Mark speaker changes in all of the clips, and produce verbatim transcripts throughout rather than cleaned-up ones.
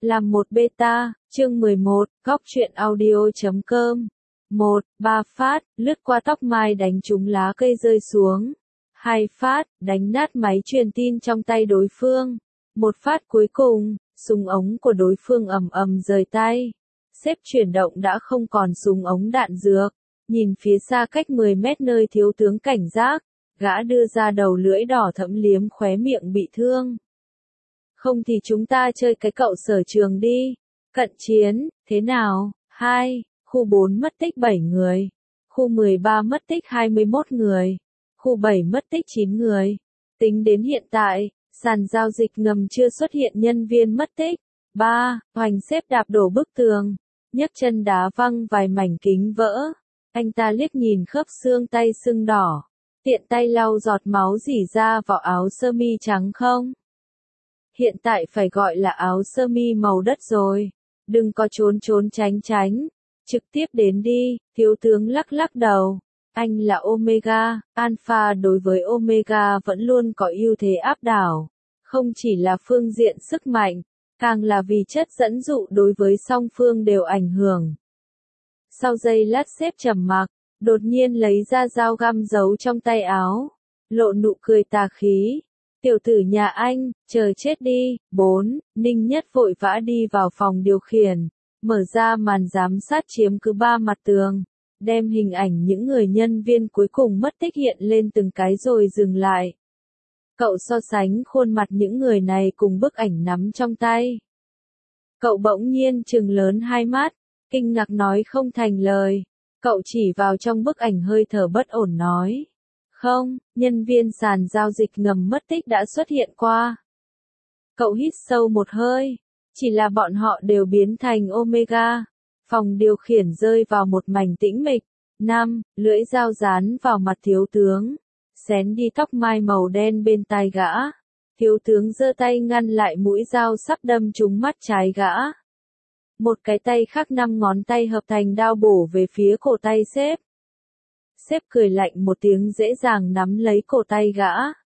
Speaker 1: Làm một beta, chương mười một, góc truyện audio chấm com. một. Ba phát, lướt qua tóc mai đánh trúng lá cây rơi xuống. Hai phát, đánh nát máy truyền tin trong tay đối phương. Một phát cuối cùng, súng ống của đối phương ầm ầm rời tay. Xếp chuyển động đã không còn súng ống đạn dược. Nhìn phía xa cách mười mét nơi thiếu tướng cảnh giác, gã đưa ra đầu lưỡi đỏ thẫm liếm khóe miệng bị thương. Không thì chúng ta chơi cái cậu sở trường đi. Cận chiến, thế nào? hai. Khu bốn mất tích bảy người. Khu mười ba mất tích hai mươi mốt người. Khu bảy mất tích chín người. Tính đến hiện tại, sàn giao dịch ngầm chưa xuất hiện nhân viên mất tích. ba. Hoành xếp đạp đổ bức tường. Nhấc chân đá văng vài mảnh kính vỡ. Anh ta liếc nhìn khớp xương tay sưng đỏ. Tiện tay lau giọt máu rỉ ra vào áo sơ mi trắng không? Hiện tại phải gọi là áo sơ mi màu đất rồi. Đừng có trốn trốn tránh tránh. Trực tiếp đến đi, thiếu tướng lắc lắc đầu. Anh là Omega, Alpha đối với Omega vẫn luôn có ưu thế áp đảo. Không chỉ là phương diện sức mạnh, càng là vì chất dẫn dụ đối với song phương đều ảnh hưởng. Sau giây lát xếp trầm mặc, đột nhiên lấy ra dao găm giấu trong tay áo. Lộ nụ cười tà khí. Tiểu tử nhà anh, chờ chết đi. bốn. Ninh Nhất vội vã đi vào phòng điều khiển, mở ra màn giám sát chiếm cứ ba mặt tường, đem hình ảnh những người nhân viên cuối cùng mất tích hiện lên từng cái rồi dừng lại. Cậu so sánh khuôn mặt những người này cùng bức ảnh nắm trong tay. Cậu bỗng nhiên trừng lớn hai mắt, kinh ngạc nói không thành lời. Cậu chỉ vào trong bức ảnh hơi thở bất ổn nói. Không, nhân viên sàn giao dịch ngầm mất tích đã xuất hiện qua. Cậu hít sâu một hơi. Chỉ là bọn họ đều biến thành Omega. Phòng điều khiển rơi vào một mảnh tĩnh mịch. năm. Lưỡi dao dán vào mặt thiếu tướng. Xén đi tóc mai màu đen bên tai gã. Thiếu tướng giơ tay ngăn lại mũi dao sắp đâm trúng mắt trái gã. Một cái tay khác năm ngón tay hợp thành đao bổ về phía cổ tay sếp. Sếp cười lạnh một tiếng dễ dàng nắm lấy cổ tay gã.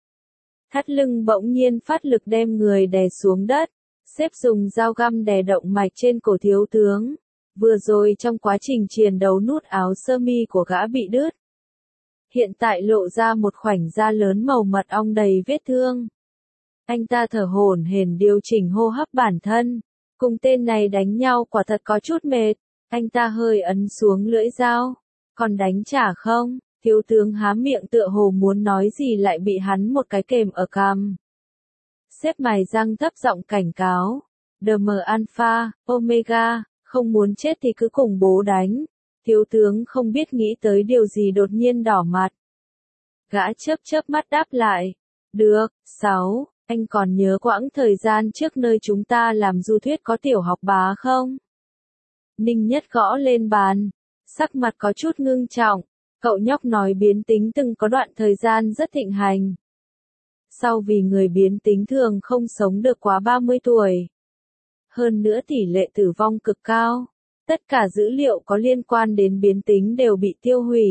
Speaker 1: Thắt lưng bỗng nhiên phát lực đem người đè xuống đất. Sếp dùng dao găm đè động mạch trên cổ thiếu tướng. Vừa rồi trong quá trình chiến đấu nút áo sơ mi của gã bị đứt. Hiện tại lộ ra một khoảnh da lớn màu mật ong đầy vết thương. Anh ta thở hổn hển điều chỉnh hô hấp bản thân. Cùng tên này đánh nhau quả thật có chút mệt. Anh ta hơi ấn xuống lưỡi dao. Còn đánh trả không? Thiếu tướng há miệng tựa hồ muốn nói gì lại bị hắn một cái kềm ở cằm. Sếp mài răng thấp giọng cảnh cáo. đê em Alpha, Omega, không muốn chết thì cứ cùng bố đánh. Thiếu tướng không biết nghĩ tới điều gì đột nhiên đỏ mặt. Gã chớp chớp mắt đáp lại. Được, sáu, anh còn nhớ quãng thời gian trước nơi chúng ta làm du thuyết có tiểu học bá không? Ninh Nhất gõ lên bàn. Sắc mặt có chút ngưng trọng. Cậu nhóc nói biến tính từng có đoạn thời gian rất thịnh hành. Sau vì người biến tính thường không sống được quá ba mươi tuổi. Hơn nữa tỷ lệ tử vong cực cao. Tất cả dữ liệu có liên quan đến biến tính đều bị tiêu hủy.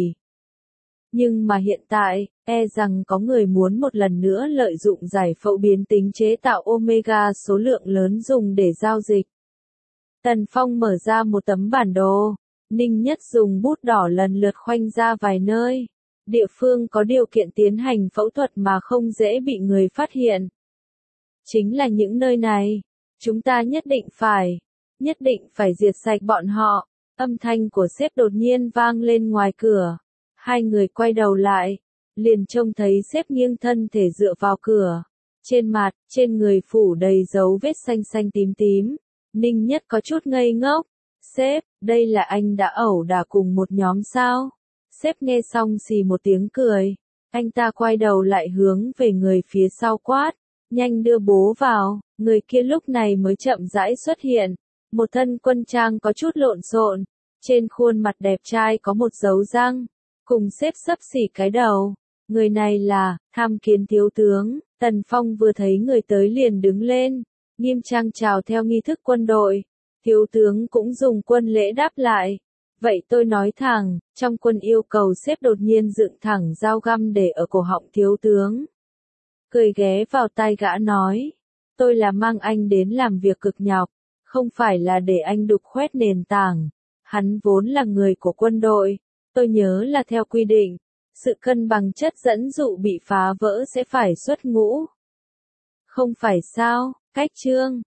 Speaker 1: Nhưng mà hiện tại, e rằng có người muốn một lần nữa lợi dụng giải phẫu biến tính chế tạo Omega số lượng lớn dùng để giao dịch. Tần Phong mở ra một tấm bản đồ. Ninh Nhất dùng bút đỏ lần lượt khoanh ra vài nơi. Địa phương có điều kiện tiến hành phẫu thuật mà không dễ bị người phát hiện. Chính là những nơi này. Chúng ta nhất định phải, nhất định phải diệt sạch bọn họ. Âm thanh của sếp đột nhiên vang lên ngoài cửa. Hai người quay đầu lại. Liền trông thấy sếp nghiêng thân thể dựa vào cửa. Trên mặt, trên người phủ đầy dấu vết xanh xanh tím tím. Ninh Nhất có chút ngây ngốc. Sếp, đây là anh đã ẩu đả cùng một nhóm sao? Sếp nghe xong xì một tiếng cười. Anh ta quay đầu lại hướng về người phía sau quát. Nhanh đưa bố vào. Người kia lúc này mới chậm rãi xuất hiện. Một thân quân trang có chút lộn xộn. Trên khuôn mặt đẹp trai có một dấu răng. Cùng sếp xấp xỉ cái đầu. Người này là, tham kiến thiếu tướng. Tần Phong vừa thấy người tới liền đứng lên. Nghiêm trang chào theo nghi thức quân đội. Thiếu tướng cũng dùng quân lễ đáp lại. Vậy tôi nói thẳng, trong quân yêu cầu sếp đột nhiên dựng thẳng dao găm để ở cổ họng thiếu tướng. Cười ghé vào tai gã nói. Tôi là mang anh đến làm việc cực nhọc. Không phải là để anh đục khoét nền tảng. Hắn vốn là người của quân đội. Tôi nhớ là theo quy định, sự cân bằng chất dẫn dụ bị phá vỡ sẽ phải xuất ngũ. Không phải sao, cách chương.